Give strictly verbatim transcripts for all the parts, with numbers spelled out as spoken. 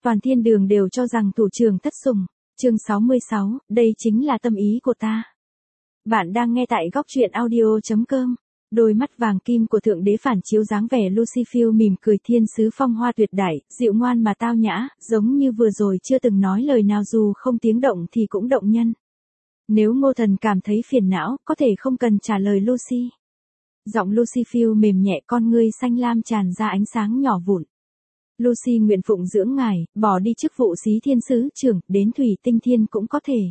Toàn thiên đường đều cho rằng thủ trưởng thất sủng. Chương sáu mươi sáu, đây chính là tâm ý của ta. Bạn đang nghe tại góc truyện audio chấm com. Đôi mắt vàng kim của thượng đế phản chiếu dáng vẻ Lucifer mỉm cười thiên sứ phong hoa tuyệt đại, dịu ngoan mà tao nhã, giống như vừa rồi chưa từng nói lời nào dù không tiếng động thì cũng động nhân. Nếu Ngô Thần cảm thấy phiền não, có thể không cần trả lời Lucy. Giọng Lucifer mềm nhẹ, con ngươi xanh lam tràn ra ánh sáng nhỏ vụn. Lucy nguyện phụng dưỡng ngài, bỏ đi chức vụ xí thiên sứ trưởng, đến thủy tinh thiên cũng có thể.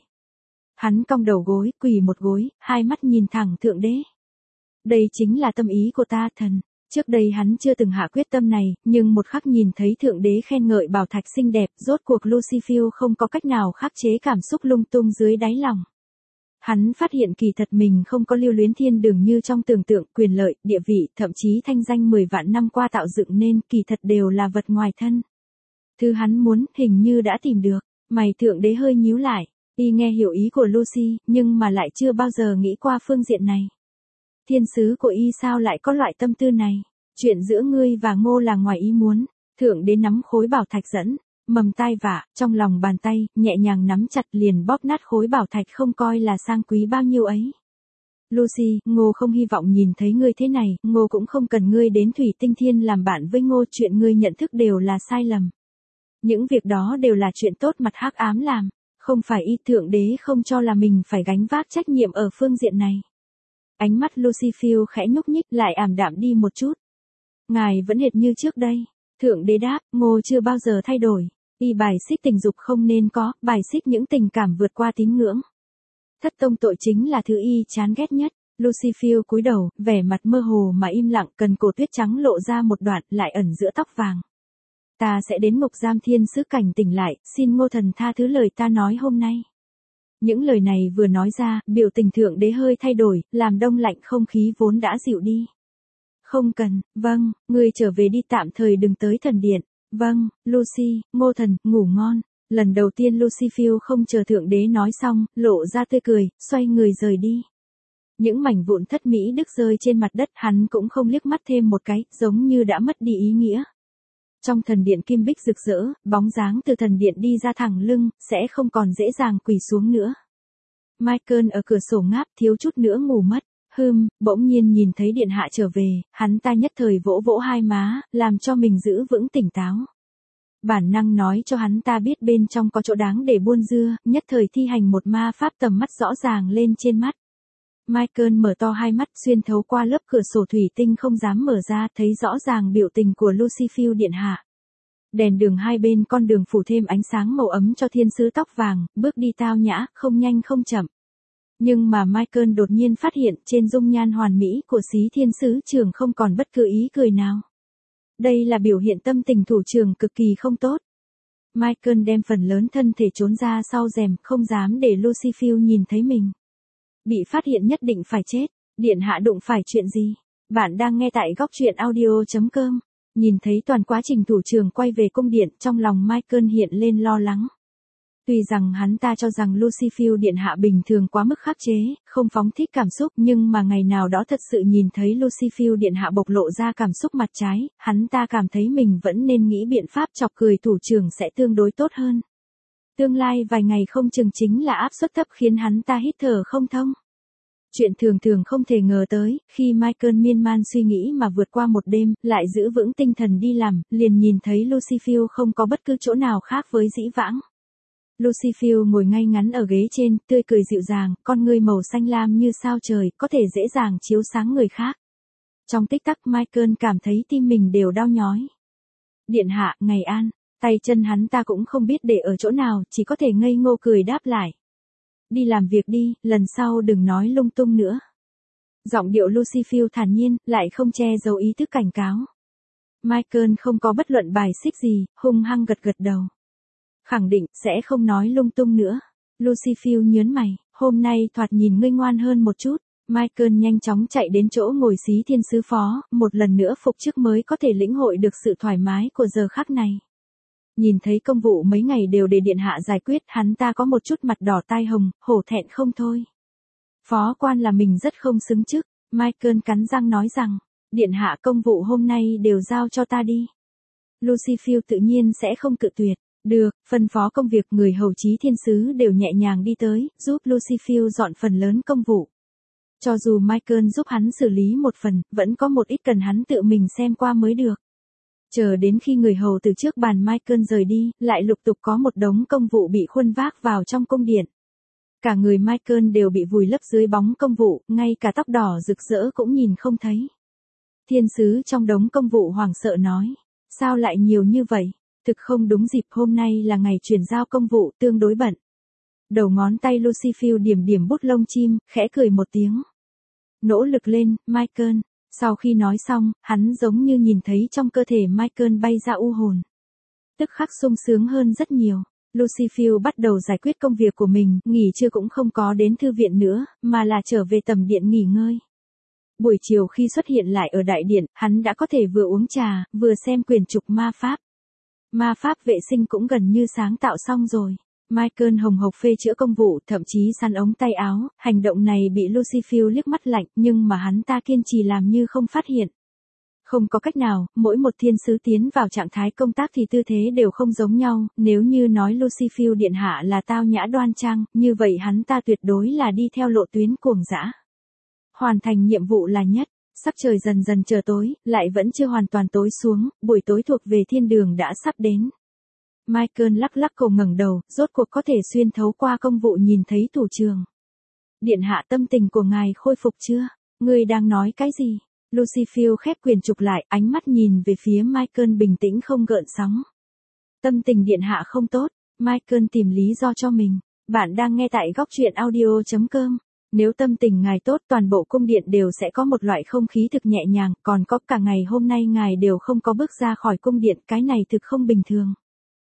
Hắn cong đầu gối, quỳ một gối, hai mắt nhìn thẳng thượng đế. Đây chính là tâm ý của ta, thần. Trước đây hắn chưa từng hạ quyết tâm này, nhưng một khắc nhìn thấy thượng đế khen ngợi bảo thạch xinh đẹp, rốt cuộc Lucifer không có cách nào khắc chế cảm xúc lung tung dưới đáy lòng. Hắn phát hiện kỳ thật mình không có lưu luyến thiên đường như trong tưởng tượng, quyền lợi, địa vị, thậm chí thanh danh mười vạn năm qua tạo dựng nên, kỳ thật đều là vật ngoài thân. Thứ hắn muốn, hình như đã tìm được. Mày thượng đế hơi nhíu lại, y nghe hiểu ý của Lucy, nhưng mà lại chưa bao giờ nghĩ qua phương diện này. Thiên sứ của y sao lại có loại tâm tư này? Chuyện giữa ngươi và Ngô là ngoài ý muốn. Thượng đế nắm khối bảo thạch dẫn, mầm tai vạ, trong lòng bàn tay, nhẹ nhàng nắm chặt liền bóp nát khối bảo thạch không coi là sang quý bao nhiêu ấy. Lucy, Ngô không hy vọng nhìn thấy ngươi thế này, Ngô cũng không cần ngươi đến thủy tinh thiên làm bạn với Ngô, chuyện ngươi nhận thức đều là sai lầm. Những việc đó đều là chuyện tốt mặt hắc ám làm, không phải y thượng đế không cho là mình phải gánh vác trách nhiệm ở phương diện này. Ánh mắt Lucifer khẽ nhúc nhích lại ảm đạm đi một chút. Ngài vẫn hệt như trước đây. Thượng đế đáp, Ngô chưa bao giờ thay đổi. Y bài xích tình dục không nên có, bài xích những tình cảm vượt qua tín ngưỡng. Thất tông tội chính là thứ y chán ghét nhất. Lucifer cúi đầu, vẻ mặt mơ hồ mà im lặng, cần cổ tuyết trắng lộ ra một đoạn, lại ẩn giữa tóc vàng. Ta sẽ đến ngục giam thiên sứ cảnh tỉnh lại, xin Ngô thần tha thứ lời ta nói hôm nay. Những lời này vừa nói ra, biểu tình thượng đế hơi thay đổi, làm đông lạnh không khí vốn đã dịu đi. Không cần, vâng, ngươi trở về đi, tạm thời đừng tới thần điện. Vâng, Lucy, Ngô thần, ngủ ngon. Lần đầu tiên Lucifer không chờ thượng đế nói xong, lộ ra tươi cười, xoay người rời đi. Những mảnh vụn thất mỹ đức rơi trên mặt đất, hắn cũng không liếc mắt thêm một cái, giống như đã mất đi ý nghĩa. Trong thần điện kim bích rực rỡ, bóng dáng từ thần điện đi ra thẳng lưng, sẽ không còn dễ dàng quỳ xuống nữa. Michael ở cửa sổ ngáp, thiếu chút nữa ngủ mất. Hừm, bỗng nhiên nhìn thấy điện hạ trở về, hắn ta nhất thời vỗ vỗ hai má, làm cho mình giữ vững tỉnh táo. Bản năng nói cho hắn ta biết bên trong có chỗ đáng để buôn dưa, nhất thời thi hành một ma pháp, tầm mắt rõ ràng lên trên mắt. Michael mở to hai mắt, xuyên thấu qua lớp cửa sổ thủy tinh không dám mở ra, thấy rõ ràng biểu tình của Lucifer điện hạ. Đèn đường hai bên con đường phủ thêm ánh sáng màu ấm cho thiên sứ tóc vàng, bước đi tao nhã, không nhanh không chậm. Nhưng mà Michael đột nhiên phát hiện trên dung nhan hoàn mỹ của xí thiên sứ trưởng không còn bất cứ ý cười nào. Đây là biểu hiện tâm tình thủ trưởng cực kỳ không tốt. Michael đem phần lớn thân thể trốn ra sau rèm, không dám để Lucifer nhìn thấy mình. Bị phát hiện nhất định phải chết. Điện hạ đụng phải chuyện gì? Bạn đang nghe tại góc truyện audio chấm com. Nhìn thấy toàn quá trình thủ trưởng quay về cung điện, trong lòng Michael hiện lên lo lắng. Tuy rằng hắn ta cho rằng Lucifer điện hạ bình thường quá mức khắc chế, không phóng thích cảm xúc, nhưng mà ngày nào đó thật sự nhìn thấy Lucifer điện hạ bộc lộ ra cảm xúc mặt trái, hắn ta cảm thấy mình vẫn nên nghĩ biện pháp chọc cười thủ trưởng sẽ tương đối tốt hơn. Tương lai vài ngày không chừng chính là áp suất thấp khiến hắn ta hít thở không thông. Chuyện thường thường không thể ngờ tới, khi Michael miên man suy nghĩ mà vượt qua một đêm, lại giữ vững tinh thần đi làm, liền nhìn thấy Lucifer không có bất cứ chỗ nào khác với dĩ vãng. Lucifer ngồi ngay ngắn ở ghế trên, tươi cười dịu dàng, con ngươi màu xanh lam như sao trời, có thể dễ dàng chiếu sáng người khác. Trong tích tắc Michael cảm thấy tim mình đều đau nhói. Điện hạ, ngày an, tay chân hắn ta cũng không biết để ở chỗ nào, chỉ có thể ngây ngô cười đáp lại. Đi làm việc đi, lần sau đừng nói lung tung nữa. Giọng điệu Lucifer thản nhiên, lại không che giấu ý thức cảnh cáo. Michael không có bất luận bài xích gì, hung hăng gật gật đầu. Khẳng định, sẽ không nói lung tung nữa. Lucifer nhớn mày, hôm nay thoạt nhìn ngươi ngoan hơn một chút. Michael nhanh chóng chạy đến chỗ ngồi xí thiên sứ phó, một lần nữa phục chức mới có thể lĩnh hội được sự thoải mái của giờ khắc này. Nhìn thấy công vụ mấy ngày đều để điện hạ giải quyết, hắn ta có một chút mặt đỏ tai hồng, hổ thẹn không thôi. Phó quan là mình rất không xứng chức, Michael cắn răng nói rằng, điện hạ công vụ hôm nay đều giao cho ta đi. Lucifer tự nhiên sẽ không cự tuyệt. Được, phân phó công việc người hầu trí thiên sứ đều nhẹ nhàng đi tới, giúp Lucifer dọn phần lớn công vụ. Cho dù Michael giúp hắn xử lý một phần, vẫn có một ít cần hắn tự mình xem qua mới được. Chờ đến khi người hầu từ trước bàn Michael rời đi, lại lục tục có một đống công vụ bị khuân vác vào trong cung điện. Cả người Michael đều bị vùi lấp dưới bóng công vụ, ngay cả tóc đỏ rực rỡ cũng nhìn không thấy. Thiên sứ trong đống công vụ hoảng sợ nói, sao lại nhiều như vậy? Thực không đúng dịp, hôm nay là ngày chuyển giao công vụ, tương đối bận. Đầu ngón tay Lucifer điểm điểm bút lông chim, khẽ cười một tiếng. Nỗ lực lên, Michael. Sau khi nói xong, hắn giống như nhìn thấy trong cơ thể Michael bay ra u hồn. Tức khắc sung sướng hơn rất nhiều. Lucifer bắt đầu giải quyết công việc của mình, nghỉ trưa cũng không có đến thư viện nữa, mà là trở về tầm điện nghỉ ngơi. Buổi chiều khi xuất hiện lại ở đại điện, hắn đã có thể vừa uống trà, vừa xem quyển trục ma pháp. Ma pháp vệ sinh cũng gần như sáng tạo xong rồi. Michael hồng hộc phê chữa công vụ, thậm chí săn ống tay áo, hành động này bị Lucifer liếc mắt lạnh, nhưng mà hắn ta kiên trì làm như không phát hiện. Không có cách nào, mỗi một thiên sứ tiến vào trạng thái công tác thì tư thế đều không giống nhau, nếu như nói Lucifer điện hạ là tao nhã đoan trang, như vậy hắn ta tuyệt đối là đi theo lộ tuyến cuồng dã. Hoàn thành nhiệm vụ là nhất. Sắc trời dần dần trở tối, lại vẫn chưa hoàn toàn tối xuống, buổi tối thuộc về thiên đường đã sắp đến. Michael lắc lắc cổ ngẩng đầu, rốt cuộc có thể xuyên thấu qua công vụ nhìn thấy thủ trường. Điện hạ, tâm tình của ngài khôi phục chưa? Ngươi đang nói cái gì? Lucifer khép quyển trục lại, ánh mắt nhìn về phía Michael bình tĩnh không gợn sóng. Tâm tình điện hạ không tốt, Michael tìm lý do cho mình. Bạn đang nghe tại góc truyện audio chấm com. Nếu tâm tình ngài tốt, toàn bộ cung điện đều sẽ có một loại không khí thực nhẹ nhàng, còn có cả ngày hôm nay ngài đều không có bước ra khỏi cung điện, cái này thực không bình thường.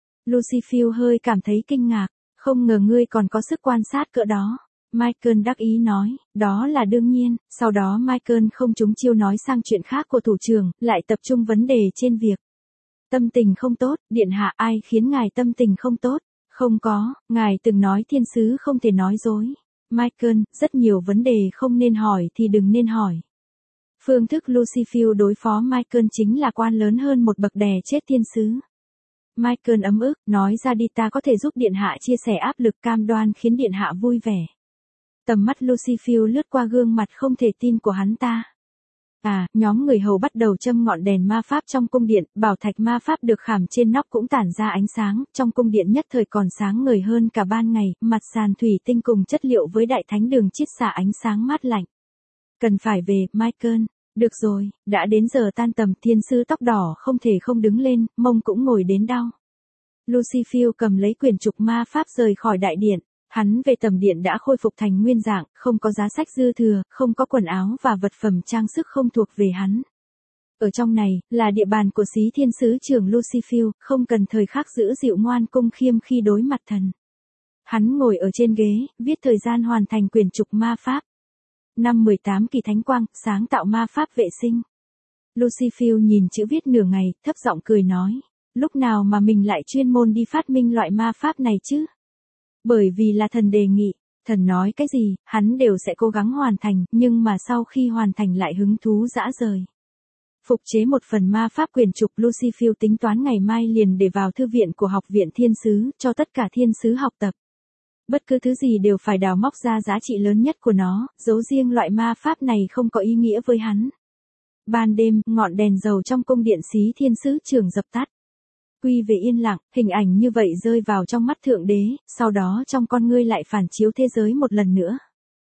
Lucifer hơi cảm thấy kinh ngạc, không ngờ ngươi còn có sức quan sát cỡ đó. Michael đắc ý nói, đó là đương nhiên. Sau đó Michael không trúng chiêu nói sang chuyện khác của thủ trưởng, lại tập trung vấn đề trên việc. Tâm tình không tốt, điện hạ, ai khiến ngài tâm tình không tốt? Không có, ngài từng nói thiên sứ không thể nói dối. Michael, rất nhiều vấn đề không nên hỏi thì đừng nên hỏi. Phương thức Lucifer đối phó Michael chính là quan lớn hơn một bậc đè chết thiên sứ. Michael ấm ức, nói ra đi, ta có thể giúp điện hạ chia sẻ áp lực, cam đoan khiến điện hạ vui vẻ. Tầm mắt Lucifer lướt qua gương mặt không thể tin của hắn ta. À, nhóm người hầu bắt đầu châm ngọn đèn ma pháp trong cung điện, bảo thạch ma pháp được khảm trên nóc cũng tản ra ánh sáng, trong cung điện nhất thời còn sáng ngời hơn cả ban ngày, mặt sàn thủy tinh cùng chất liệu với đại thánh đường chiết xạ ánh sáng mát lạnh. Cần phải về, Michael. Được rồi, đã đến giờ tan tầm, thiên sứ tóc đỏ không thể không đứng lên, mông cũng ngồi đến đau. Lucifer cầm lấy quyển trục ma pháp rời khỏi đại điện. Hắn về tầm điện đã khôi phục thành nguyên dạng, không có giá sách dư thừa, không có quần áo và vật phẩm trang sức không thuộc về hắn. Ở trong này, là địa bàn của xí thiên sứ trưởng Lucifer, không cần thời khắc giữ dịu ngoan cung khiêm khi đối mặt thần. Hắn ngồi ở trên ghế, viết thời gian hoàn thành quyển trục ma pháp. Năm mười tám kỳ thánh quang, sáng tạo ma pháp vệ sinh. Lucifer nhìn chữ viết nửa ngày, thấp giọng cười nói. Lúc nào mà mình lại chuyên môn đi phát minh loại ma pháp này chứ? Bởi vì là thần đề nghị, thần nói cái gì, hắn đều sẽ cố gắng hoàn thành, nhưng mà sau khi hoàn thành lại hứng thú dã rời. Phục chế một phần ma pháp quyển trục, Lucifer tính toán ngày mai liền để vào thư viện của học viện thiên sứ, cho tất cả thiên sứ học tập. Bất cứ thứ gì đều phải đào móc ra giá trị lớn nhất của nó, giấu riêng loại ma pháp này không có ý nghĩa với hắn. Ban đêm, ngọn đèn dầu trong cung điện xí thiên sứ trưởng dập tắt. Quy về yên lặng, hình ảnh như vậy rơi vào trong mắt thượng đế, sau đó trong con ngươi lại phản chiếu thế giới một lần nữa.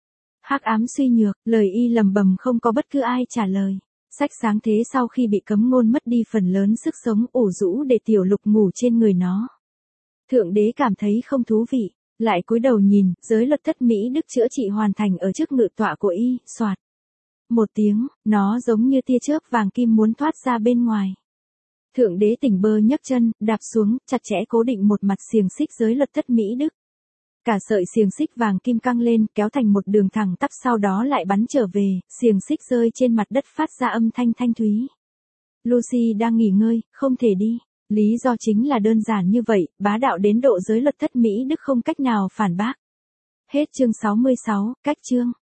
Hắc ám suy nhược, lời y lầm bầm không có bất cứ ai trả lời. Sách sáng thế sau khi bị cấm ngôn mất đi phần lớn sức sống, ủ rũ để tiểu lục ngủ trên người nó. Thượng đế cảm thấy không thú vị, lại cúi đầu nhìn, giới luật thất Mỹ Đức chữa trị hoàn thành ở trước ngự tọa của y, soạt. Một tiếng, nó giống như tia chớp vàng kim muốn thoát ra bên ngoài. Thượng đế tỉnh bơ nhấc chân, đạp xuống, chặt chẽ cố định một mặt xiềng xích giới luật thất Mỹ Đức. Cả sợi xiềng xích vàng kim căng lên, kéo thành một đường thẳng tắp, sau đó lại bắn trở về, xiềng xích rơi trên mặt đất phát ra âm thanh thanh thúy. Lucy đang nghỉ ngơi, không thể đi. Lý do chính là đơn giản như vậy, bá đạo đến độ giới luật thất Mỹ Đức không cách nào phản bác. Hết chương sáu mươi sáu, cách chương.